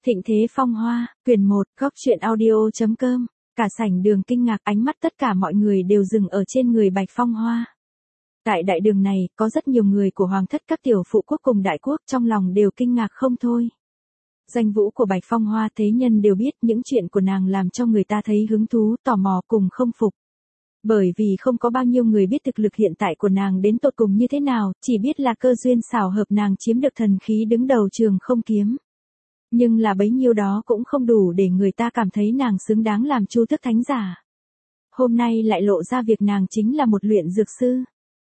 Thịnh thế phong hoa, quyển 1, góc truyện audio.com. Cả sảnh đường kinh ngạc, ánh mắt tất cả mọi người đều dừng ở trên người Bạch Phong Hoa. Tại đại đường này, có rất nhiều người của hoàng thất các tiểu phụ quốc cùng đại quốc, trong lòng đều kinh ngạc không thôi. Danh vũ của Bạch Phong Hoa thế nhân đều biết, những chuyện của nàng làm cho người ta thấy hứng thú, tò mò cùng không phục. Bởi vì không có bao nhiêu người biết thực lực hiện tại của nàng đến tột cùng như thế nào, chỉ biết là cơ duyên xảo hợp nàng chiếm được thần khí đứng đầu trường không kiếm. Nhưng là bấy nhiêu đó cũng không đủ để người ta cảm thấy nàng xứng đáng làm Chu Tước Thánh Giả. Hôm nay lại lộ ra việc nàng chính là một luyện dược sư.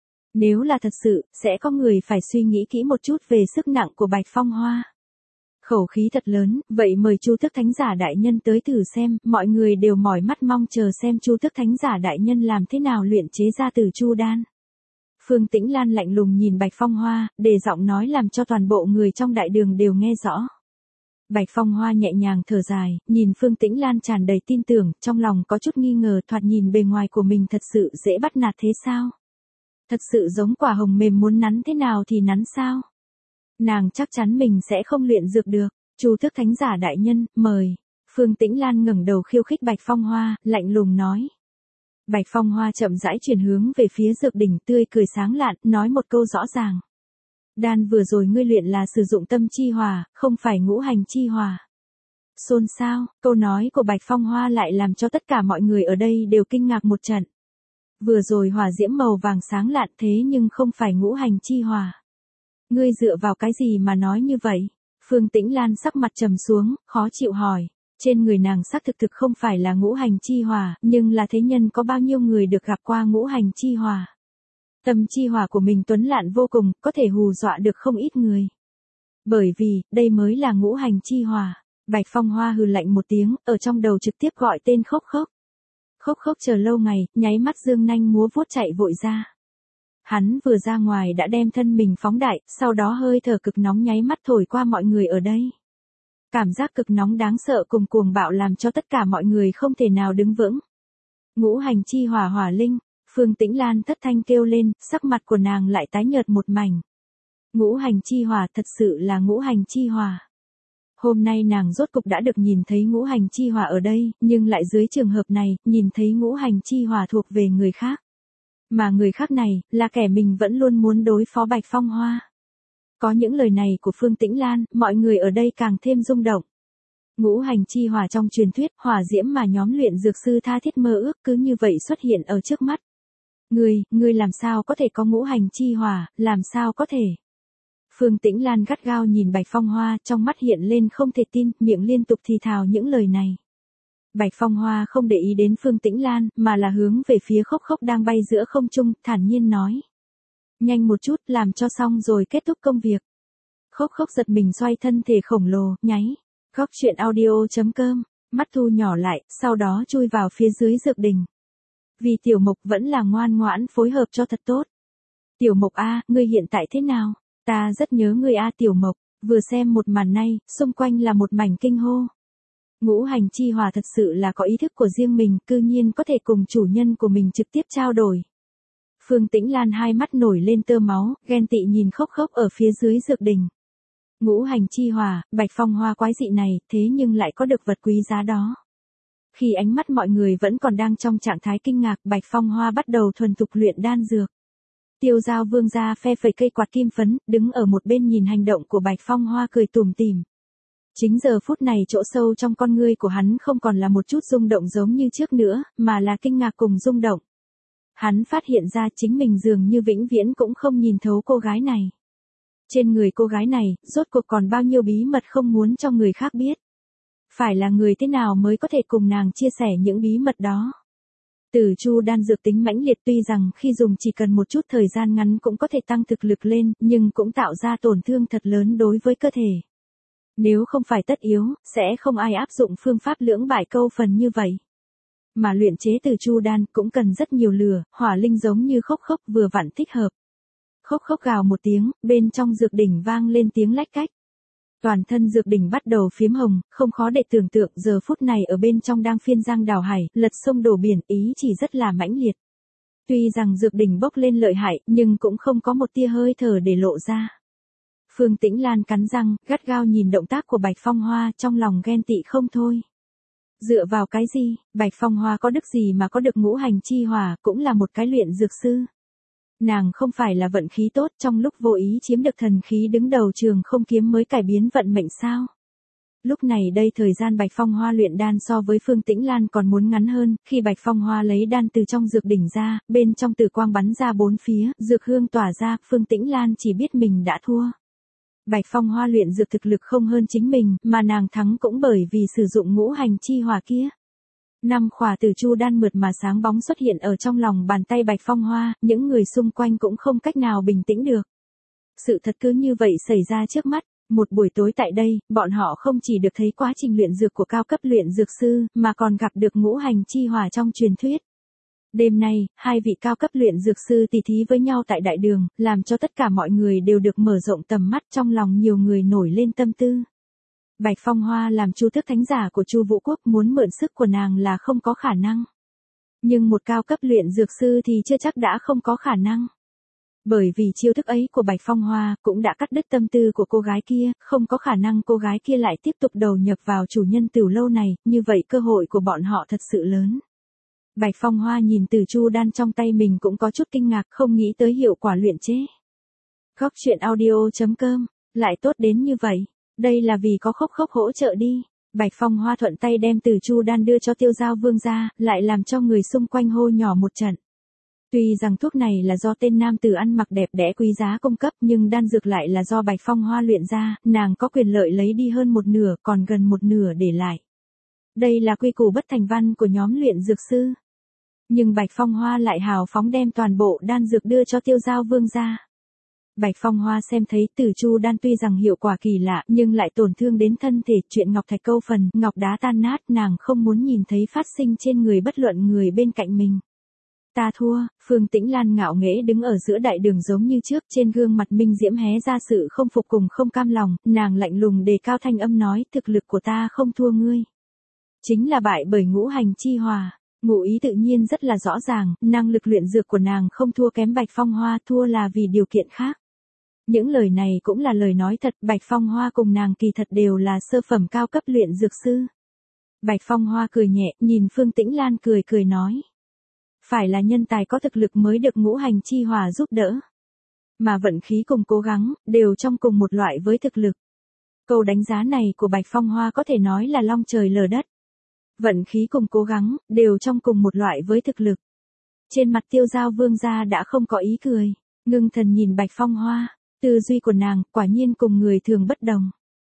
Nếu là thật sự, sẽ có người phải suy nghĩ kỹ một chút về sức nặng của Bạch Phong Hoa. Khẩu khí thật lớn, vậy mời Chu Tước Thánh Giả đại nhân tới thử xem, mọi người đều mỏi mắt mong chờ xem Chu Tước Thánh Giả đại nhân làm thế nào luyện chế ra Tử Chu đan. Phương Tĩnh Lan lạnh lùng nhìn Bạch Phong Hoa, đề giọng nói làm cho toàn bộ người trong đại đường đều nghe rõ. Bạch Phong Hoa nhẹ nhàng thở dài, nhìn Phương Tĩnh Lan tràn đầy tin tưởng, trong lòng có chút nghi ngờ, thoạt nhìn bề ngoài của mình thật sự dễ bắt nạt thế sao? Thật sự giống quả hồng mềm, muốn nắn thế nào thì nắn sao? Nàng chắc chắn mình sẽ không luyện dược được. Chu Tước Thánh Giả đại nhân, mời. Phương Tĩnh Lan ngẩng đầu khiêu khích Bạch Phong Hoa, lạnh lùng nói. Bạch Phong Hoa chậm rãi chuyển hướng về phía dược đỉnh, tươi cười sáng lạn, nói một câu rõ ràng. Đan vừa rồi ngươi luyện là sử dụng tâm chi hỏa, không phải ngũ hành chi hỏa. Xôn xao, câu nói của Bạch Phong Hoa lại làm cho tất cả mọi người ở đây đều kinh ngạc một trận. Vừa rồi hỏa diễm màu vàng sáng lạn thế nhưng không phải ngũ hành chi hỏa. Ngươi dựa vào cái gì mà nói như vậy? Phương Tĩnh Lan sắc mặt trầm xuống, khó chịu hỏi. Trên người nàng xác thực không phải là ngũ hành chi hỏa, nhưng là thế nhân có bao nhiêu người được gặp qua ngũ hành chi hỏa. Tâm chi hỏa của mình tuấn lạn vô cùng, có thể hù dọa được không ít người. Bởi vì, đây mới là ngũ hành chi hỏa. Bạch Phong Hoa hừ lạnh một tiếng, ở trong đầu trực tiếp gọi tên Khốc Khốc. Khốc Khốc chờ lâu ngày, nháy mắt dương nanh múa vuốt chạy vội ra. Hắn vừa ra ngoài đã đem thân mình phóng đại, sau đó hơi thở cực nóng nháy mắt thổi qua mọi người ở đây. Cảm giác cực nóng đáng sợ cùng cuồng bạo làm cho tất cả mọi người không thể nào đứng vững. Ngũ hành chi hỏa hỏa linh, Phương Tĩnh Lan thất thanh kêu lên, sắc mặt của nàng lại tái nhợt một mảnh. Ngũ hành chi hỏa thật sự là ngũ hành chi hỏa. Hôm nay nàng rốt cục đã được nhìn thấy ngũ hành chi hỏa ở đây, nhưng lại dưới trường hợp này, nhìn thấy ngũ hành chi hỏa thuộc về người khác. Mà người khác này, là kẻ mình vẫn luôn muốn đối phó Bạch Phong Hoa. Có những lời này của Phương Tĩnh Lan, mọi người ở đây càng thêm rung động. Ngũ hành chi hỏa trong truyền thuyết, hỏa diễm mà nhóm luyện dược sư tha thiết mơ ước cứ như vậy xuất hiện ở trước mắt. Ngươi làm sao có thể có ngũ hành chi hỏa, làm sao có thể? Phương Tĩnh Lan gắt gao nhìn Bạch Phong Hoa, trong mắt hiện lên không thể tin, miệng liên tục thì thào những lời này. Bạch Phong Hoa không để ý đến Phương Tĩnh Lan, mà là hướng về phía Khốc Khốc đang bay giữa không trung, thản nhiên nói. Nhanh một chút, làm cho xong rồi kết thúc công việc. Khốc Khốc giật mình xoay thân thể khổng lồ, nháy. Góc truyện audio.com, mắt thu nhỏ lại, sau đó chui vào phía dưới dược đình. Vì Tiểu Mộc vẫn là ngoan ngoãn phối hợp cho thật tốt. Tiểu Mộc a, ngươi hiện tại thế nào? Ta rất nhớ ngươi a Tiểu Mộc. Vừa xem một màn này, xung quanh là một mảnh kinh hô. Ngũ hành chi hỏa thật sự là có ý thức của riêng mình, cư nhiên có thể cùng chủ nhân của mình trực tiếp trao đổi. Phương Tĩnh Lan hai mắt nổi lên tơ máu, ghen tị nhìn Khốc Khốc ở phía dưới dược đình. Ngũ hành chi hỏa, Bạch Phong Hoa quái dị này, thế nhưng lại có được vật quý giá đó. Khi ánh mắt mọi người vẫn còn đang trong trạng thái kinh ngạc, Bạch Phong Hoa bắt đầu thuần thục luyện đan dược. Tiêu Giao Vương gia phe phẩy cây quạt kim phấn, đứng ở một bên nhìn hành động của Bạch Phong Hoa cười tủm tỉm. Chính giờ phút này chỗ sâu trong con ngươi của hắn không còn là một chút rung động giống như trước nữa, mà là kinh ngạc cùng rung động. Hắn phát hiện ra chính mình dường như vĩnh viễn cũng không nhìn thấu cô gái này. Trên người cô gái này, rốt cuộc còn bao nhiêu bí mật không muốn cho người khác biết. Phải là người thế nào mới có thể cùng nàng chia sẻ những bí mật đó. Tử Chu đan dược tính mãnh liệt, tuy rằng khi dùng chỉ cần một chút thời gian ngắn cũng có thể tăng thực lực lên, nhưng cũng tạo ra tổn thương thật lớn đối với cơ thể. Nếu không phải tất yếu, sẽ không ai áp dụng phương pháp lưỡng bại câu phần như vậy. Mà luyện chế Tử Chu đan cũng cần rất nhiều lửa, hỏa linh giống như Khốc Khốc vừa vặn thích hợp. Khốc Khốc gào một tiếng, bên trong dược đỉnh vang lên tiếng lách cách. Toàn thân dược đỉnh bắt đầu phiếm hồng, không khó để tưởng tượng giờ phút này ở bên trong đang phiên giang đào hải, lật sông đổ biển, ý chỉ rất là mãnh liệt. Tuy rằng dược đỉnh bốc lên lợi hại, nhưng cũng không có một tia hơi thở để lộ ra. Phương Tĩnh Lan cắn răng, gắt gao nhìn động tác của Bạch Phong Hoa, trong lòng ghen tị không thôi. Dựa vào cái gì, Bạch Phong Hoa có đức gì mà có được ngũ hành chi hỏa, cũng là một cái luyện dược sư. Nàng không phải là vận khí tốt, trong lúc vô ý chiếm được thần khí đứng đầu trường không kiếm mới cải biến vận mệnh sao? Lúc này đây thời gian Bạch Phong Hoa luyện đan so với Phương Tĩnh Lan còn muốn ngắn hơn, khi Bạch Phong Hoa lấy đan từ trong dược đỉnh ra, bên trong tử quang bắn ra bốn phía, dược hương tỏa ra, Phương Tĩnh Lan chỉ biết mình đã thua. Bạch Phong Hoa luyện dược thực lực không hơn chính mình, mà nàng thắng cũng bởi vì sử dụng ngũ hành chi hỏa kia. 5 khỏa tử chu đan mượt mà sáng bóng xuất hiện ở trong lòng bàn tay Bạch Phong Hoa, những người xung quanh cũng không cách nào bình tĩnh được. Sự thật cứ như vậy xảy ra trước mắt. Một buổi tối tại đây, bọn họ không chỉ được thấy quá trình luyện dược của cao cấp luyện dược sư, mà còn gặp được ngũ hành chi hỏa trong truyền thuyết. Đêm nay, hai vị cao cấp luyện dược sư tỉ thí với nhau tại đại đường, làm cho tất cả mọi người đều được mở rộng tầm mắt, trong lòng nhiều người nổi lên tâm tư. Bạch Phong Hoa làm Chu Tước Thánh giả của Chu Vũ Quốc, muốn mượn sức của nàng là không có khả năng. Nhưng một cao cấp luyện dược sư thì chưa chắc đã không có khả năng. Bởi vì chiêu thức ấy của Bạch Phong Hoa cũng đã cắt đứt tâm tư của cô gái kia, không có khả năng cô gái kia lại tiếp tục đầu nhập vào chủ nhân tiểu lâu này, như vậy cơ hội của bọn họ thật sự lớn. Bạch Phong Hoa nhìn từ chu đan trong tay mình cũng có chút kinh ngạc, không nghĩ tới hiệu quả luyện chế. Góc truyện audio.com, lại tốt đến như vậy, đây là vì có Khốc Khốc hỗ trợ đi. Bạch Phong Hoa thuận tay đem từ chu đan đưa cho Tiêu Giao Vương ra, lại làm cho người xung quanh hô nhỏ một trận. Tuy rằng thuốc này là do tên nam tử ăn mặc đẹp đẽ quý giá cung cấp, nhưng đan dược lại là do Bạch Phong Hoa luyện ra, nàng có quyền lợi lấy đi hơn một nửa, còn gần một nửa để lại. Đây là quy củ bất thành văn của nhóm luyện dược sư. Nhưng Bạch Phong Hoa lại hào phóng đem toàn bộ đan dược đưa cho Tiêu Giao Vương ra. Bạch Phong Hoa xem thấy tử chu đan tuy rằng hiệu quả kỳ lạ, nhưng lại tổn thương đến thân thể, chuyện ngọc thạch câu phần, ngọc đá tan nát, nàng không muốn nhìn thấy phát sinh trên người bất luận người bên cạnh mình. Ta thua, Phương Tĩnh Lan ngạo nghễ đứng ở giữa đại đường giống như trước, trên gương mặt minh diễm hé ra sự không phục cùng không cam lòng, nàng lạnh lùng đề cao thanh âm nói, thực lực của ta không thua ngươi. Chính là bại bởi ngũ hành chi hòa. Ngụ ý tự nhiên rất là rõ ràng, năng lực luyện dược của nàng không thua kém Bạch Phong Hoa, thua là vì điều kiện khác. Những lời này cũng là lời nói thật, Bạch Phong Hoa cùng nàng kỳ thật đều là sơ phẩm cao cấp luyện dược sư. Bạch Phong Hoa cười nhẹ, nhìn Phương Tĩnh Lan cười cười nói. Phải là nhân tài có thực lực mới được ngũ hành chi hòa giúp đỡ. Mà vận khí cùng cố gắng, đều trong cùng một loại với thực lực. Câu đánh giá này của Bạch Phong Hoa có thể nói là long trời lở đất. Vận khí cùng cố gắng, đều trong cùng một loại với thực lực. Trên mặt Tiêu Giao Vương gia đã không có ý cười, ngưng thần nhìn Bạch Phong Hoa, tư duy của nàng, quả nhiên cùng người thường bất đồng.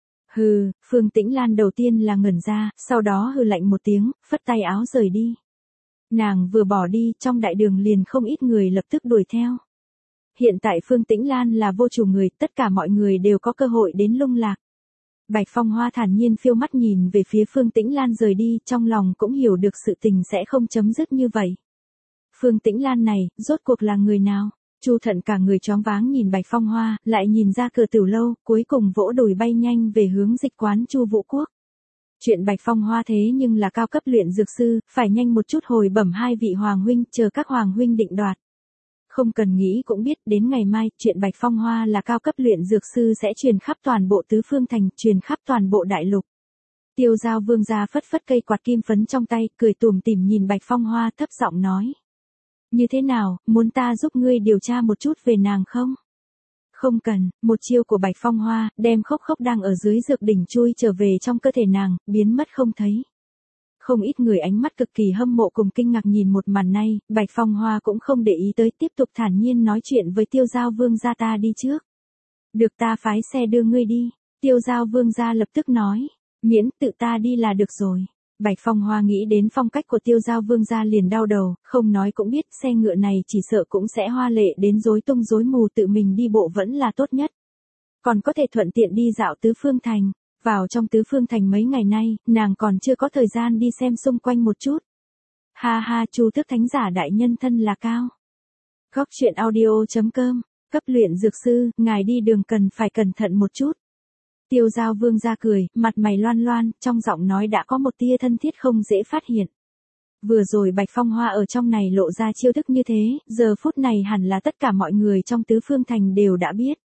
Hừ, Phương Tĩnh Lan đầu tiên là ngẩn ra, sau đó hừ lạnh một tiếng, phất tay áo rời đi. Nàng vừa bỏ đi, trong đại đường liền không ít người lập tức đuổi theo. Hiện tại Phương Tĩnh Lan là vô chủ người, tất cả mọi người đều có cơ hội đến lung lạc. Bạch Phong Hoa thản nhiên phiêu mắt nhìn về phía Phương Tĩnh Lan rời đi, trong lòng cũng hiểu được sự tình sẽ không chấm dứt như vậy. Phương Tĩnh Lan này, rốt cuộc là người nào? Chu Thận cả người choáng váng nhìn Bạch Phong Hoa, lại nhìn ra cửa tiểu lâu, cuối cùng vỗ đùi bay nhanh về hướng dịch quán Chu Vũ Quốc. Chuyện Bạch Phong Hoa thế nhưng là cao cấp luyện dược sư, phải nhanh một chút hồi bẩm hai vị hoàng huynh, chờ các hoàng huynh định đoạt. Không cần nghĩ cũng biết, đến ngày mai, chuyện Bạch Phong Hoa là cao cấp luyện dược sư sẽ truyền khắp toàn bộ tứ phương thành, truyền khắp toàn bộ đại lục. Tiêu Giao Vương gia phất phất cây quạt kim phấn trong tay, cười tủm tỉm nhìn Bạch Phong Hoa thấp giọng nói. Như thế nào, muốn ta giúp ngươi điều tra một chút về nàng không? Không cần, một chiêu của Bạch Phong Hoa, đem Khốc Khốc đang ở dưới dược đỉnh chui trở về trong cơ thể nàng, biến mất không thấy. Không ít người ánh mắt cực kỳ hâm mộ cùng kinh ngạc nhìn một màn này, Bạch Phong Hoa cũng không để ý tới, tiếp tục thản nhiên nói chuyện với Tiêu Giao Vương gia, ta đi trước. Được, ta phái xe đưa ngươi đi. Tiêu Giao Vương gia lập tức nói, miễn tự ta đi là được rồi. Bạch Phong Hoa nghĩ đến phong cách của Tiêu Giao Vương gia liền đau đầu, không nói cũng biết xe ngựa này chỉ sợ cũng sẽ hoa lệ đến rối tung rối mù, tự mình đi bộ vẫn là tốt nhất. Còn có thể thuận tiện đi dạo tứ phương thành. Vào trong tứ phương thành mấy ngày nay, nàng còn chưa có thời gian đi xem xung quanh một chút. Ha ha, Chu Tước Thánh giả đại nhân thân là cao. Góc truyện audio.com, cấp luyện dược sư, ngài đi đường cần phải cẩn thận một chút. Tiêu Giao Vương ra cười, mặt mày loan loan, trong giọng nói đã có một tia thân thiết không dễ phát hiện. Vừa rồi Bạch Phong Hoa ở trong này lộ ra chiêu thức như thế, giờ phút này hẳn là tất cả mọi người trong tứ phương thành đều đã biết.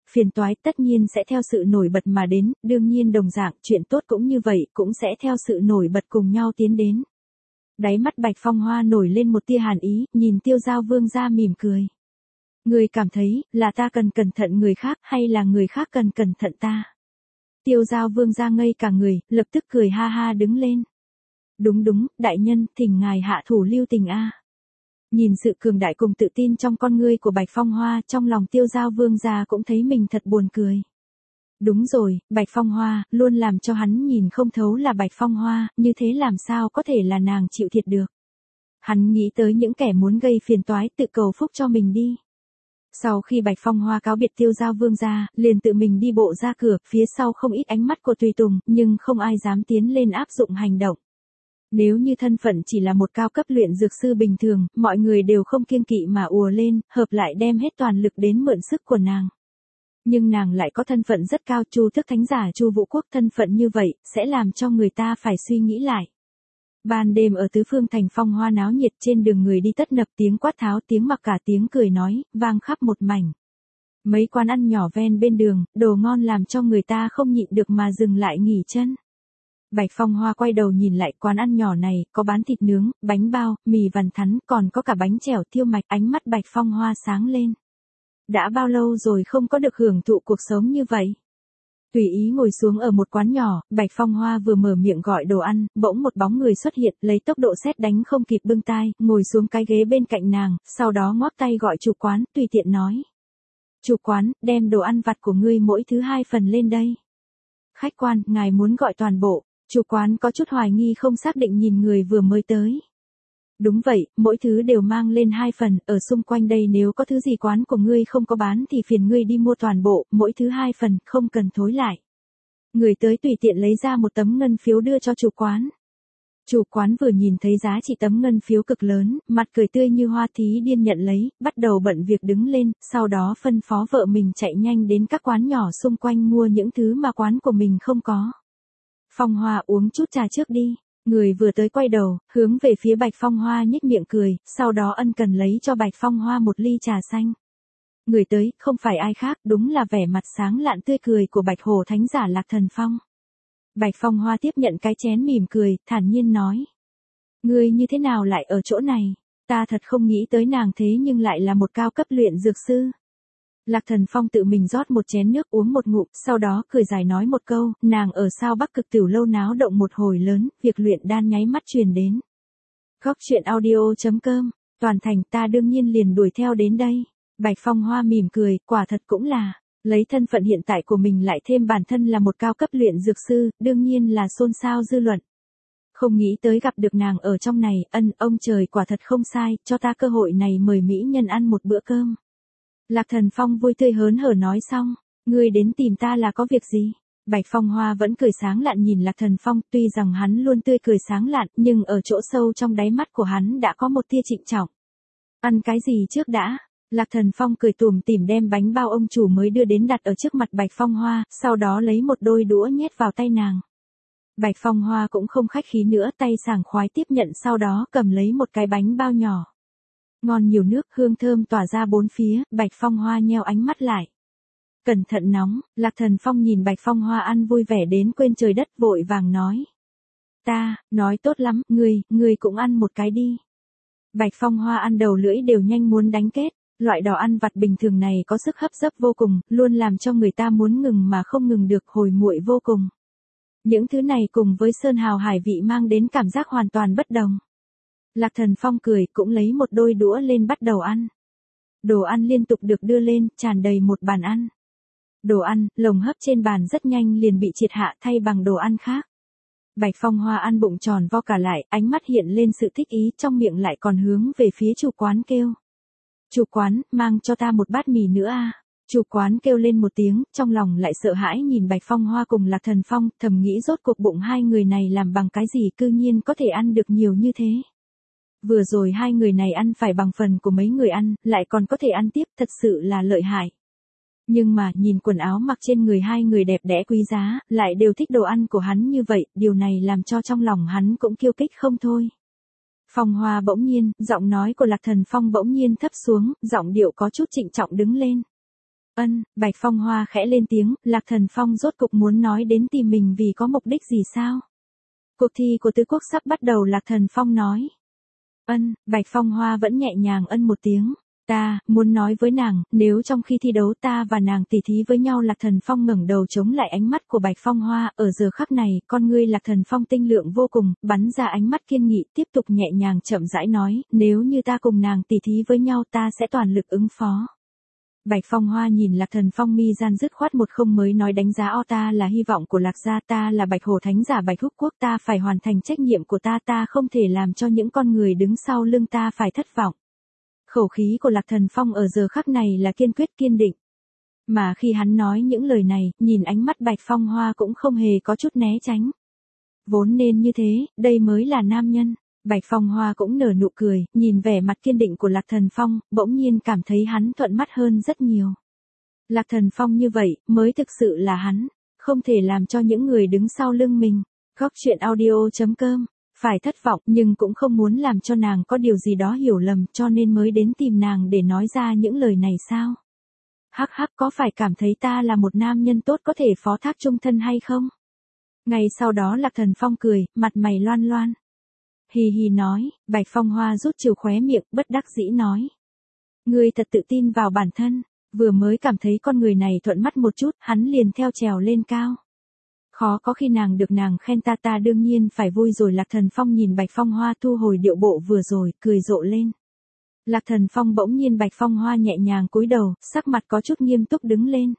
phiền toái tất nhiên sẽ theo sự nổi bật mà đến, đương nhiên đồng dạng, chuyện tốt cũng như vậy, cũng sẽ theo sự nổi bật cùng nhau tiến đến. Đáy mắt Bạch Phong Hoa nổi lên một tia hàn ý, nhìn Tiêu Giao Vương gia mỉm cười. Người cảm thấy, là ta cần cẩn thận người khác hay là người khác cần cẩn thận ta? Tiêu Giao Vương gia ngây cả người, lập tức cười ha ha đứng lên. Đúng, đại nhân, thỉnh ngài hạ thủ lưu tình a. Nhìn sự cường đại cùng tự tin trong con ngươi của Bạch Phong Hoa, trong lòng Tiêu Giao Vương gia cũng thấy mình thật buồn cười. Đúng rồi, Bạch Phong Hoa, luôn làm cho hắn nhìn không thấu là Bạch Phong Hoa, như thế làm sao có thể là nàng chịu thiệt được. Hắn nghĩ tới những kẻ muốn gây phiền toái tự cầu phúc cho mình đi. Sau khi Bạch Phong Hoa cáo biệt Tiêu Giao Vương gia, liền tự mình đi bộ ra cửa, phía sau không ít ánh mắt của tùy tùng, nhưng không ai dám tiến lên áp dụng hành động. Nếu như thân phận chỉ là một cao cấp luyện dược sư bình thường, mọi người đều không kiêng kỵ mà ùa lên, hợp lại đem hết toàn lực đến mượn sức của nàng. Nhưng nàng lại có thân phận rất cao, Chu Thức Thánh Giả Chu Vũ Quốc, thân phận như vậy, sẽ làm cho người ta phải suy nghĩ lại. Ban đêm ở tứ phương thành Phong Hoa náo nhiệt, trên đường người đi tấp nập, tiếng quát tháo, tiếng mặc cả, tiếng cười nói, vang khắp một mảnh. Mấy quán ăn nhỏ ven bên đường, đồ ngon làm cho người ta không nhịn được mà dừng lại nghỉ chân. Bạch Phong Hoa quay đầu nhìn lại, quán ăn nhỏ này, có bán thịt nướng, bánh bao, mì vằn thắn, còn có cả bánh chèo tiêu mạch, ánh mắt Bạch Phong Hoa sáng lên. Đã bao lâu rồi không có được hưởng thụ cuộc sống như vậy? Tùy ý ngồi xuống ở một quán nhỏ, Bạch Phong Hoa vừa mở miệng gọi đồ ăn, bỗng một bóng người xuất hiện, lấy tốc độ sét đánh không kịp bưng tai, ngồi xuống cái ghế bên cạnh nàng, sau đó ngoắc tay gọi chủ quán, tùy tiện nói. Chủ quán, đem đồ ăn vặt của ngươi mỗi thứ 2 phần lên đây. Khách quan, ngài muốn gọi toàn bộ. Chủ quán có chút hoài nghi không xác định nhìn người vừa mới tới. Đúng vậy, mỗi thứ đều mang lên 2 phần, ở xung quanh đây nếu có thứ gì quán của ngươi không có bán thì phiền ngươi đi mua toàn bộ, mỗi thứ 2 phần, không cần thối lại. Người tới tùy tiện lấy ra một tấm ngân phiếu đưa cho chủ quán. Chủ quán vừa nhìn thấy giá trị tấm ngân phiếu cực lớn, mặt cười tươi như hoa, thí điên nhận lấy, bắt đầu bận việc đứng lên, sau đó phân phó vợ mình chạy nhanh đến các quán nhỏ xung quanh mua những thứ mà quán của mình không có. Phong Hoa uống chút trà trước đi. Người vừa tới quay đầu, hướng về phía Bạch Phong Hoa nhếch miệng cười, sau đó ân cần lấy cho Bạch Phong Hoa một ly trà xanh. Người tới, không phải ai khác, đúng là vẻ mặt sáng lạn tươi cười của Bạch Hổ Thánh Giả Lạc Thần Phong. Bạch Phong Hoa tiếp nhận cái chén mỉm cười, thản nhiên nói. Ngươi như thế nào lại ở chỗ này? Ta thật không nghĩ tới nàng thế nhưng lại là một cao cấp luyện dược sư. Lạc Thần Phong tự mình rót một chén nước uống một ngụm, sau đó cười dài nói một câu, nàng ở sao Bắc Cực Tiểu Lâu náo động một hồi lớn, việc luyện đan nháy mắt truyền đến. Góc truyện audio.com, toàn thành, ta đương nhiên liền đuổi theo đến đây. Bạch Phong Hoa mỉm cười, quả thật cũng là, lấy thân phận hiện tại của mình lại thêm bản thân là một cao cấp luyện dược sư, đương nhiên là xôn xao dư luận. Không nghĩ tới gặp được nàng ở trong này, ông trời quả thật không sai, cho ta cơ hội này mời mỹ nhân ăn một bữa cơm. Lạc Thần Phong vui tươi hớn hở nói xong, ngươi đến tìm ta là có việc gì? Bạch Phong Hoa vẫn cười sáng lạn nhìn Lạc Thần Phong, tuy rằng hắn luôn tươi cười sáng lạn, nhưng ở chỗ sâu trong đáy mắt của hắn đã có một tia trịnh trọng. Ăn cái gì trước đã? Lạc Thần Phong cười tủm tỉm đem bánh bao ông chủ mới đưa đến đặt ở trước mặt Bạch Phong Hoa, sau đó lấy một đôi đũa nhét vào tay nàng. Bạch Phong Hoa cũng không khách khí nữa, tay sảng khoái tiếp nhận, sau đó cầm lấy một cái bánh bao nhỏ. Ngon nhiều nước, hương thơm tỏa ra bốn phía, Bạch Phong Hoa nheo ánh mắt lại. Cẩn thận nóng, Lạc Thần Phong nhìn Bạch Phong Hoa ăn vui vẻ đến quên trời đất, vội vàng nói. Nói tốt lắm, ngươi cũng ăn một cái đi. Bạch Phong Hoa ăn đầu lưỡi đều nhanh muốn đánh kết, loại đồ ăn vặt bình thường này có sức hấp dẫn vô cùng, luôn làm cho người ta muốn ngừng mà không ngừng được, hồi muội vô cùng. Những thứ này cùng với sơn hào hải vị mang đến cảm giác hoàn toàn bất đồng. Lạc Thần Phong cười, cũng lấy một đôi đũa lên bắt đầu ăn. Đồ ăn liên tục được đưa lên, tràn đầy một bàn ăn. Đồ ăn, lồng hấp trên bàn rất nhanh liền bị triệt hạ thay bằng đồ ăn khác. Bạch Phong Hoa ăn bụng tròn vo cả lại, ánh mắt hiện lên sự thích ý, trong miệng lại còn hướng về phía chủ quán kêu. Chủ quán, mang cho ta một bát mì nữa a. Chủ quán kêu lên một tiếng, trong lòng lại sợ hãi nhìn Bạch Phong Hoa cùng Lạc Thần Phong, thầm nghĩ rốt cuộc bụng hai người này làm bằng cái gì cư nhiên có thể ăn được nhiều như thế. Vừa rồi hai người này ăn phải bằng phần của mấy người ăn, lại còn có thể ăn tiếp, thật sự là lợi hại. Nhưng mà, nhìn quần áo mặc trên người hai người đẹp đẽ quý giá, lại đều thích đồ ăn của hắn như vậy, điều này làm cho trong lòng hắn cũng kiêu kích không thôi. Phong Hoa bỗng nhiên, giọng nói của Lạc Thần Phong bỗng nhiên thấp xuống, giọng điệu có chút trịnh trọng đứng lên. Bạch Phong Hoa khẽ lên tiếng, Lạc Thần Phong rốt cục muốn nói đến tìm mình vì có mục đích gì sao? Cuộc thi của tứ quốc sắp bắt đầu, Lạc Thần Phong nói. Bạch Phong Hoa vẫn nhẹ nhàng một tiếng. Ta muốn nói với nàng, nếu trong khi thi đấu ta và nàng tỉ thí với nhau. Lạc Thần Phong ngẩng đầu chống lại ánh mắt của Bạch Phong Hoa, ở giờ khắc này, con ngươi Lạc Thần Phong tinh lượng vô cùng, bắn ra ánh mắt kiên nghị, tiếp tục nhẹ nhàng chậm rãi nói, nếu như ta cùng nàng tỉ thí với nhau ta sẽ toàn lực ứng phó. Bạch Phong Hoa nhìn Lạc Thần Phong mi gian dứt khoát một không mới nói đánh giá ta là hy vọng của Lạc gia, ta là Bạch Hổ Thánh giả Bạch Húc Quốc, ta phải hoàn thành trách nhiệm của ta không thể làm cho những con người đứng sau lưng ta phải thất vọng. Khẩu khí của Lạc Thần Phong ở giờ khắc này là kiên quyết kiên định. Mà khi hắn nói những lời này, nhìn ánh mắt Bạch Phong Hoa cũng không hề có chút né tránh. Vốn nên như thế, đây mới là nam nhân. Bạch Phong Hoa cũng nở nụ cười, nhìn vẻ mặt kiên định của Lạc Thần Phong, bỗng nhiên cảm thấy hắn thuận mắt hơn rất nhiều. Lạc Thần Phong như vậy, mới thực sự là hắn, không thể làm cho những người đứng sau lưng mình. Góc truyện audio.com, phải thất vọng nhưng cũng không muốn làm cho nàng có điều gì đó hiểu lầm, cho nên mới đến tìm nàng để nói ra những lời này sao? Hắc hắc, có phải cảm thấy ta là một nam nhân tốt có thể phó thác chung thân hay không? Ngay sau đó Lạc Thần Phong cười, mặt mày loan loan. Hì hì nói, Bạch Phong Hoa rút chiều khóe miệng, bất đắc dĩ nói. Ngươi thật tự tin vào bản thân, vừa mới cảm thấy con người này thuận mắt một chút, hắn liền theo trèo lên cao. Khó có khi nàng được nàng khen ta đương nhiên phải vui rồi. Lạc Thần Phong nhìn Bạch Phong Hoa thu hồi điệu bộ vừa rồi, cười rộ lên. Lạc Thần Phong bỗng nhiên Bạch Phong Hoa nhẹ nhàng cúi đầu, sắc mặt có chút nghiêm túc đứng lên.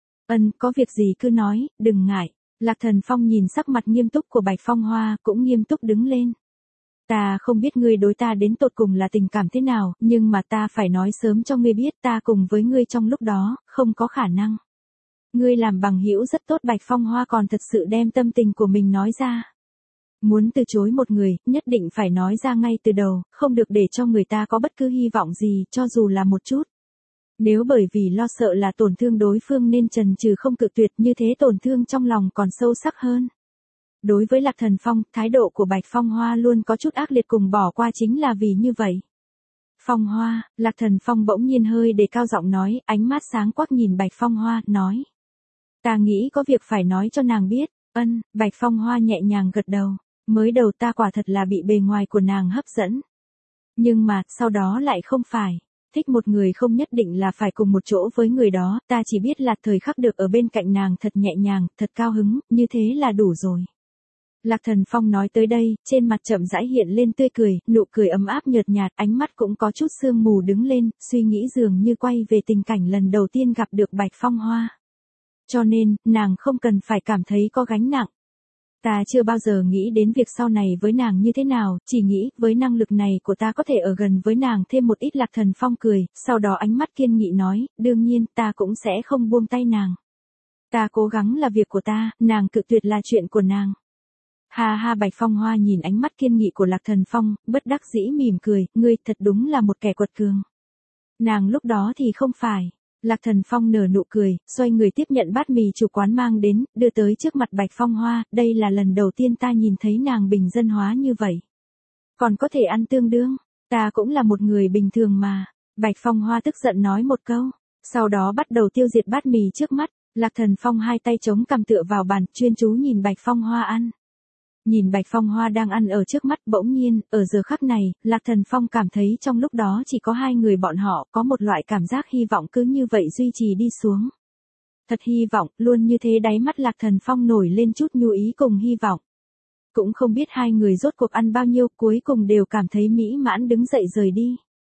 Có việc gì cứ nói, đừng ngại. Lạc Thần Phong nhìn sắc mặt nghiêm túc của Bạch Phong Hoa cũng nghiêm túc đứng lên. Ta không biết ngươi đối ta đến tột cùng là tình cảm thế nào, nhưng mà ta phải nói sớm cho ngươi biết ta cùng với ngươi trong lúc đó, không có khả năng. Ngươi làm bằng hữu rất tốt. Bạch Phong Hoa còn thật sự đem tâm tình của mình nói ra. Muốn từ chối một người, nhất định phải nói ra ngay từ đầu, không được để cho người ta có bất cứ hy vọng gì, cho dù là một chút. Nếu bởi vì lo sợ là tổn thương đối phương nên chần chừ không cự tuyệt, như thế tổn thương trong lòng còn sâu sắc hơn. Đối với Lạc Thần Phong, thái độ của Bạch Phong Hoa luôn có chút ác liệt, cùng bỏ qua chính là vì như vậy. Phong Hoa, Lạc Thần Phong bỗng nhiên hơi đề cao giọng nói, ánh mắt sáng quắc nhìn Bạch Phong Hoa, nói. Ta nghĩ có việc phải nói cho nàng biết. Bạch Phong Hoa nhẹ nhàng gật đầu. Mới đầu ta quả thật là bị bề ngoài của nàng hấp dẫn. Nhưng mà, sau đó lại không phải. Thích một người không nhất định là phải cùng một chỗ với người đó, ta chỉ biết là thời khắc được ở bên cạnh nàng thật nhẹ nhàng, thật cao hứng, như thế là đủ rồi. Lạc Thần Phong nói tới đây, trên mặt chậm rãi hiện lên tươi cười, nụ cười ấm áp nhợt nhạt, ánh mắt cũng có chút sương mù đứng lên, suy nghĩ dường như quay về tình cảnh lần đầu tiên gặp được Bạch Phong Hoa. Cho nên, nàng không cần phải cảm thấy có gánh nặng. Ta chưa bao giờ nghĩ đến việc sau này với nàng như thế nào, chỉ nghĩ, với năng lực này của ta có thể ở gần với nàng thêm một ít. Lạc Thần Phong cười, sau đó ánh mắt kiên nghị nói, đương nhiên, ta cũng sẽ không buông tay nàng. Ta cố gắng là việc của ta, nàng cự tuyệt là chuyện của nàng. Ha ha. Bạch Phong Hoa nhìn ánh mắt kiên nghị của Lạc Thần Phong, bất đắc dĩ mỉm cười, ngươi thật đúng là một kẻ quật cường. Nàng lúc đó thì không phải. Lạc Thần Phong nở nụ cười, xoay người tiếp nhận bát mì chủ quán mang đến, đưa tới trước mặt Bạch Phong Hoa, đây là lần đầu tiên ta nhìn thấy nàng bình dân hóa như vậy. Còn có thể ăn tương đương, ta cũng là một người bình thường mà. Bạch Phong Hoa tức giận nói một câu, sau đó bắt đầu tiêu diệt bát mì trước mắt. Lạc Thần Phong hai tay chống cằm tựa vào bàn, chuyên chú nhìn Bạch Phong Hoa ăn. Nhìn Bạch Phong Hoa đang ăn ở trước mắt, bỗng nhiên, ở giờ khắc này, Lạc Thần Phong cảm thấy trong lúc đó chỉ có hai người bọn họ, có một loại cảm giác hy vọng cứ như vậy duy trì đi xuống. Thật hy vọng, luôn như thế. Đáy mắt Lạc Thần Phong nổi lên chút nhu ý cùng hy vọng. Cũng không biết hai người rốt cuộc ăn bao nhiêu, cuối cùng đều cảm thấy mỹ mãn đứng dậy rời đi.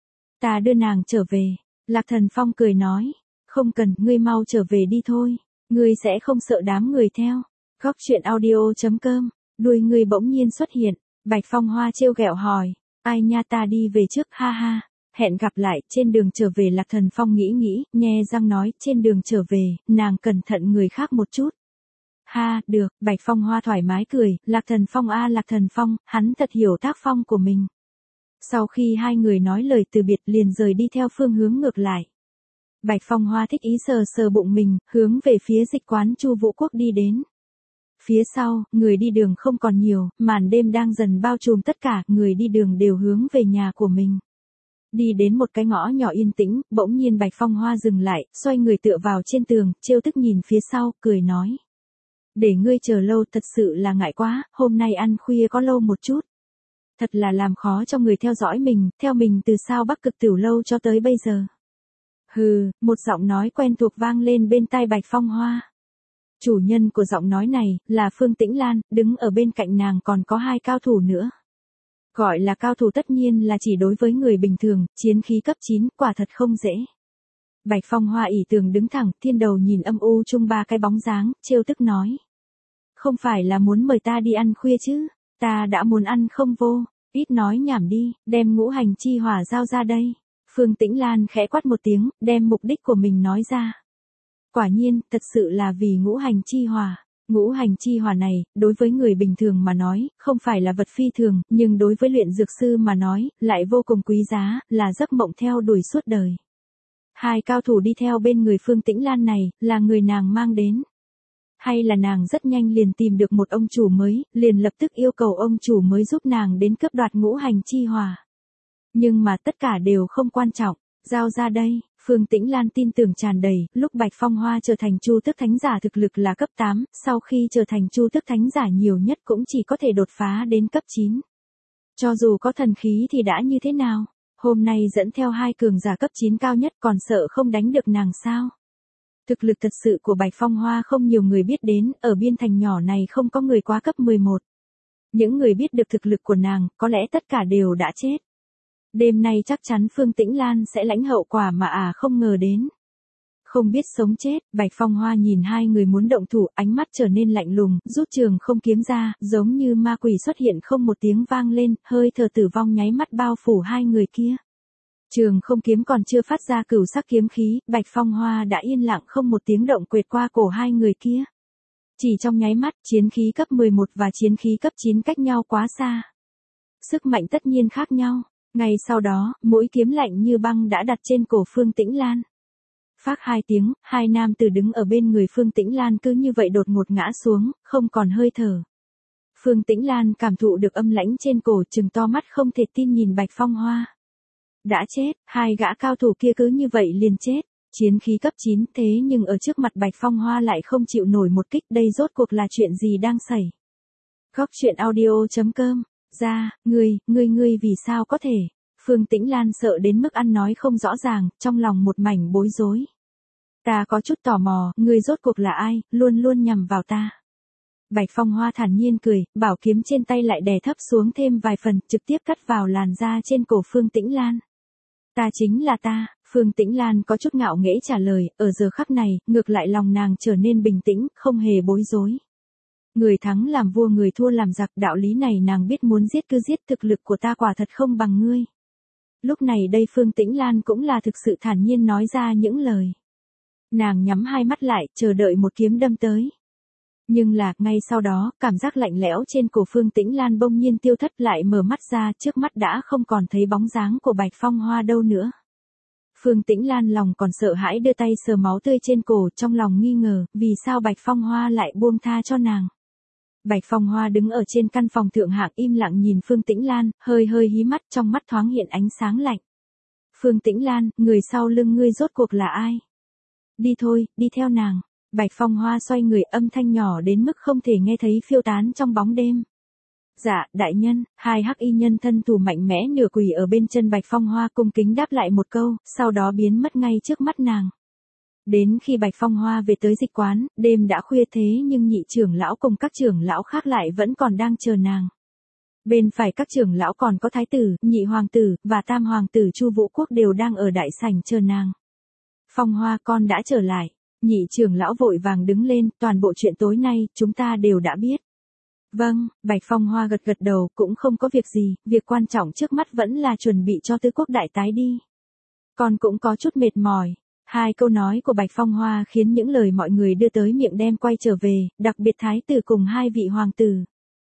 Ta đưa nàng trở về. Lạc Thần Phong cười nói. Không cần, ngươi mau trở về đi thôi. Ngươi sẽ không sợ đám người theo. Góc truyện audio.com. Đuôi người bỗng nhiên xuất hiện, Bạch Phong Hoa trêu ghẹo hỏi, ai nha, ta đi về trước, ha ha, hẹn gặp lại. Trên đường trở về Lạc Thần Phong nghĩ, nhe răng nói, trên đường trở về, nàng cẩn thận người khác một chút. Ha, được. Bạch Phong Hoa thoải mái cười, Lạc Thần Phong Lạc Thần Phong, hắn thật hiểu tác phong của mình. Sau khi hai người nói lời từ biệt liền rời đi theo phương hướng ngược lại. Bạch Phong Hoa thích ý sờ sờ bụng mình, hướng về phía dịch quán Chu Vũ Quốc đi đến. Phía sau, người đi đường không còn nhiều, màn đêm đang dần bao trùm tất cả, người đi đường đều hướng về nhà của mình. Đi đến một cái ngõ nhỏ yên tĩnh, bỗng nhiên Bạch Phong Hoa dừng lại, xoay người tựa vào trên tường, trêu tức nhìn phía sau, cười nói. Để ngươi chờ lâu thật sự là ngại quá, hôm nay ăn khuya có lâu một chút. Thật là làm khó cho người theo dõi mình, theo mình từ sao Bắc Cực Tiểu Lâu cho tới bây giờ. Hừ, một giọng nói quen thuộc vang lên bên tai Bạch Phong Hoa. Chủ nhân của giọng nói này, là Phương Tĩnh Lan, đứng ở bên cạnh nàng còn có 2 cao thủ nữa. Gọi là cao thủ tất nhiên là chỉ đối với người bình thường, chiến khí cấp 9, quả thật không dễ. Bạch Phong Hoa ỷ tường đứng thẳng, thiên đầu nhìn âm u chung 3 cái bóng dáng, trêu tức nói. Không phải là muốn mời ta đi ăn khuya chứ, ta đã muốn ăn không vô, ít nói nhảm đi, đem ngũ hành chi hỏa giao ra đây. Phương Tĩnh Lan khẽ quát một tiếng, đem mục đích của mình nói ra. Quả nhiên, thật sự là vì ngũ hành chi hỏa. Ngũ hành chi hỏa này, đối với người bình thường mà nói, không phải là vật phi thường, nhưng đối với luyện dược sư mà nói, lại vô cùng quý giá, là giấc mộng theo đuổi suốt đời. 2 cao thủ đi theo bên người Phương Tĩnh Lan này, là người nàng mang đến. Hay là nàng rất nhanh liền tìm được một ông chủ mới, liền lập tức yêu cầu ông chủ mới giúp nàng đến cướp đoạt ngũ hành chi hỏa. Nhưng mà tất cả đều không quan trọng, giao ra đây. Phương Tĩnh Lan tin tưởng tràn đầy, lúc Bạch Phong Hoa trở thành Chu Tước Thánh Giả thực lực là cấp 8, sau khi trở thành Chu Tước Thánh Giả nhiều nhất cũng chỉ có thể đột phá đến cấp 9. Cho dù có thần khí thì đã như thế nào, hôm nay dẫn theo 2 cường giả cấp 9 cao nhất còn sợ không đánh được nàng sao? Thực lực thật sự của Bạch Phong Hoa không nhiều người biết đến, ở biên thành nhỏ này không có người quá cấp 11. Những người biết được thực lực của nàng, có lẽ tất cả đều đã chết. Đêm nay chắc chắn Phương Tĩnh Lan sẽ lãnh hậu quả mà không ngờ đến. Không biết sống chết, Bạch Phong Hoa nhìn 2 người muốn động thủ, ánh mắt trở nên lạnh lùng, rút trường không kiếm ra, giống như ma quỷ xuất hiện không một tiếng vang lên, hơi thở tử vong nháy mắt bao phủ 2 người kia. Trường không kiếm còn chưa phát ra cửu sắc kiếm khí, Bạch Phong Hoa đã yên lặng không một tiếng động quệt qua cổ 2 người kia. Chỉ trong nháy mắt, chiến khí cấp 11 và chiến khí cấp 9 cách nhau quá xa. Sức mạnh tất nhiên khác nhau. Ngay sau đó, mũi kiếm lạnh như băng đã đặt trên cổ Phương Tĩnh Lan. Phác 2 tiếng, 2 nam tử đứng ở bên người Phương Tĩnh Lan cứ như vậy đột ngột ngã xuống, không còn hơi thở. Phương Tĩnh Lan cảm thụ được âm lãnh trên cổ, trừng to mắt không thể tin nhìn Bạch Phong Hoa. Đã chết, 2 gã cao thủ kia cứ như vậy liền chết. Chiến khí cấp 9 thế nhưng ở trước mặt Bạch Phong Hoa lại không chịu nổi một kích, đây rốt cuộc là chuyện gì đang xảy. Góc truyện audio.com ngươi vì sao có thể? Phương Tĩnh Lan sợ đến mức ăn nói không rõ ràng, trong lòng một mảnh bối rối. Ta có chút tò mò, ngươi rốt cuộc là ai, luôn luôn nhằm vào ta. Bạch Phong Hoa thản nhiên cười, bảo kiếm trên tay lại đè thấp xuống thêm vài phần, trực tiếp cắt vào làn da trên cổ Phương Tĩnh Lan. Ta chính là ta, Phương Tĩnh Lan có chút ngạo nghễ trả lời, ở giờ khắc này, ngược lại lòng nàng trở nên bình tĩnh, không hề bối rối. Người thắng làm vua người thua làm giặc, đạo lý này nàng biết, muốn giết cứ giết, thực lực của ta quả thật không bằng ngươi. Lúc này đây Phương Tĩnh Lan cũng là thực sự thản nhiên nói ra những lời. Nàng nhắm 2 mắt lại, chờ đợi một kiếm đâm tới. Nhưng là, ngay sau đó, cảm giác lạnh lẽo trên cổ Phương Tĩnh Lan bỗng nhiên tiêu thất, lại mở mắt ra, trước mắt đã không còn thấy bóng dáng của Bạch Phong Hoa đâu nữa. Phương Tĩnh Lan lòng còn sợ hãi đưa tay sờ máu tươi trên cổ, trong lòng nghi ngờ, vì sao Bạch Phong Hoa lại buông tha cho nàng. Bạch Phong Hoa đứng ở trên căn phòng thượng hạng im lặng nhìn Phương Tĩnh Lan, hơi hí mắt, trong mắt thoáng hiện ánh sáng lạnh. Phương Tĩnh Lan, người sau lưng ngươi rốt cuộc là ai? Đi thôi, đi theo nàng. Bạch Phong Hoa xoay người, âm thanh nhỏ đến mức không thể nghe thấy phiêu tán trong bóng đêm. Dạ, đại nhân. 2 hắc y nhân thân thủ mạnh mẽ nửa quỳ ở bên chân Bạch Phong Hoa cung kính đáp lại một câu, sau đó biến mất ngay trước mắt nàng. Đến khi Bạch Phong Hoa về tới dịch quán, đêm đã khuya thế nhưng nhị trưởng lão cùng các trưởng lão khác lại vẫn còn đang chờ nàng. Bên phải các trưởng lão còn có thái tử, nhị hoàng tử, và tam hoàng tử Chu Vũ Quốc đều đang ở đại sảnh chờ nàng. Phong Hoa con đã trở lại. Nhị trưởng lão vội vàng đứng lên, toàn bộ chuyện tối nay, chúng ta đều đã biết. Vâng, Bạch Phong Hoa gật gật đầu, cũng không có việc gì, việc quan trọng trước mắt vẫn là chuẩn bị cho Tứ Quốc đại tái đi. Con cũng có chút mệt mỏi. 2 câu nói của Bạch Phong Hoa khiến những lời mọi người đưa tới miệng đem quay trở về, đặc biệt thái tử cùng 2 vị hoàng tử.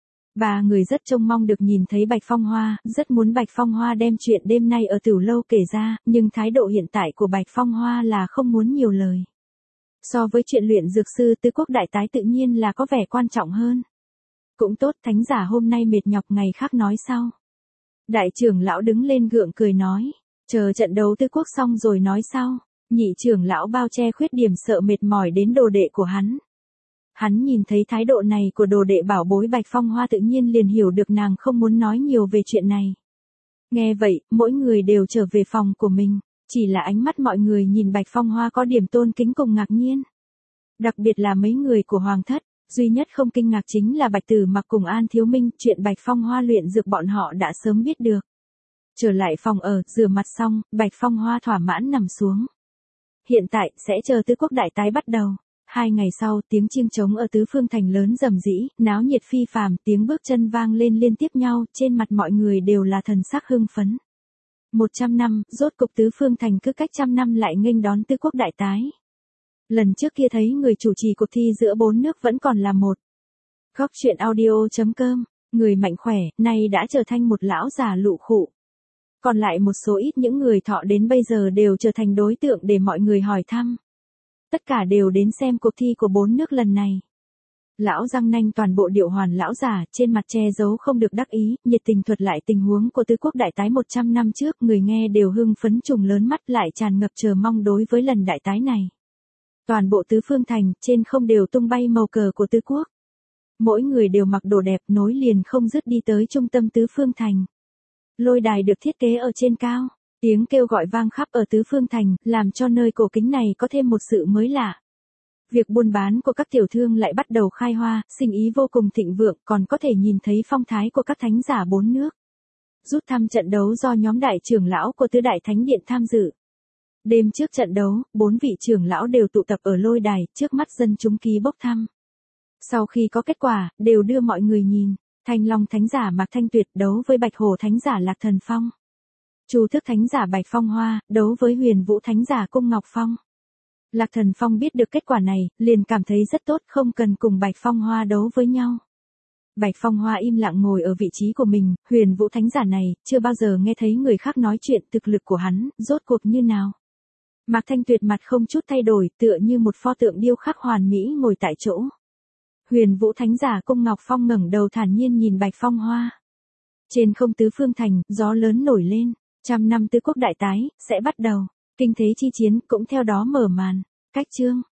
3 người rất trông mong được nhìn thấy Bạch Phong Hoa, rất muốn Bạch Phong Hoa đem chuyện đêm nay ở Tiểu Lâu kể ra, nhưng thái độ hiện tại của Bạch Phong Hoa là không muốn nhiều lời. So với chuyện luyện dược sư Tứ Quốc đại tái tự nhiên là có vẻ quan trọng hơn. Cũng tốt, thánh giả hôm nay mệt nhọc, ngày khác nói sau. Đại trưởng lão đứng lên gượng cười nói. Chờ trận đấu tứ quốc xong rồi nói sau. Nhị trưởng lão bao che khuyết điểm sợ mệt mỏi đến đồ đệ của hắn. Hắn nhìn thấy thái độ này của đồ đệ bảo bối Bạch Phong Hoa tự nhiên liền hiểu được nàng không muốn nói nhiều về chuyện này. Nghe vậy, mỗi người đều trở về phòng của mình, chỉ là ánh mắt mọi người nhìn Bạch Phong Hoa có điểm tôn kính cùng ngạc nhiên. Đặc biệt là mấy người của Hoàng thất, duy nhất không kinh ngạc chính là Bạch Tử Mặc cùng An Thiếu Minh, chuyện Bạch Phong Hoa luyện dược bọn họ đã sớm biết được. Trở lại phòng ở, rửa mặt xong, Bạch Phong Hoa thỏa mãn nằm xuống. Hiện tại, sẽ chờ tứ quốc đại tái bắt đầu. 2 ngày sau, tiếng chiêng trống ở tứ phương thành lớn rầm rĩ, náo nhiệt phi phàm, tiếng bước chân vang lên liên tiếp nhau, trên mặt mọi người đều là thần sắc hưng phấn. 100 năm, rốt cục tứ phương thành cứ cách trăm năm lại nghênh đón tứ quốc đại tái. Lần trước kia thấy người chủ trì cuộc thi giữa 4 nước vẫn còn là một. Góc truyện audio.com, người mạnh khỏe, nay đã trở thành một lão già lụ khụ. Còn lại một số ít những người thọ đến bây giờ đều trở thành đối tượng để mọi người hỏi thăm. Tất cả đều đến xem cuộc thi của 4 nước lần này. Lão răng nanh toàn bộ điệu hoàn lão giả, trên mặt che giấu không được đắc ý, nhiệt tình thuật lại tình huống của tứ quốc đại tái 100 năm trước, người nghe đều hưng phấn trùng lớn mắt lại tràn ngập chờ mong đối với lần đại tái này. Toàn bộ tứ phương thành, trên không đều tung bay màu cờ của tứ quốc. Mỗi người đều mặc đồ đẹp nối liền không dứt đi tới trung tâm tứ phương thành. Lôi đài được thiết kế ở trên cao. Tiếng kêu gọi vang khắp ở tứ phương thành, làm cho nơi cổ kính này có thêm một sự mới lạ. Việc buôn bán của các tiểu thương lại bắt đầu khai hoa, sinh ý vô cùng thịnh vượng, còn có thể nhìn thấy phong thái của các thánh giả 4 nước. Rút thăm trận đấu do nhóm đại trưởng lão của tứ đại thánh điện tham dự. Đêm trước trận đấu, 4 vị trưởng lão đều tụ tập ở lôi đài, trước mắt dân chúng ký bốc thăm. Sau khi có kết quả, đều đưa mọi người nhìn. Thanh Long thánh giả Mạc Thanh Tuyệt đấu với Bạch Hổ thánh giả Lạc Thần Phong. Chu Thức thánh giả Bạch Phong Hoa đấu với Huyền Vũ thánh giả Cung Ngọc Phong. Lạc Thần Phong biết được kết quả này, liền cảm thấy rất tốt, không cần cùng Bạch Phong Hoa đấu với nhau. Bạch Phong Hoa im lặng ngồi ở vị trí của mình, Huyền Vũ thánh giả này chưa bao giờ nghe thấy người khác nói chuyện thực lực của hắn rốt cuộc như nào. Mạc Thanh Tuyệt mặt không chút thay đổi, tựa như một pho tượng điêu khắc hoàn mỹ ngồi tại chỗ. Huyền Vũ thánh giả Cung Ngọc Phong ngẩng đầu thản nhiên nhìn Bạch Phong Hoa. Trên không tứ phương thành, gió lớn nổi lên. 100 năm tứ quốc đại tái, sẽ bắt đầu. Kinh thế chi chiến cũng theo đó mở màn. Cách chương.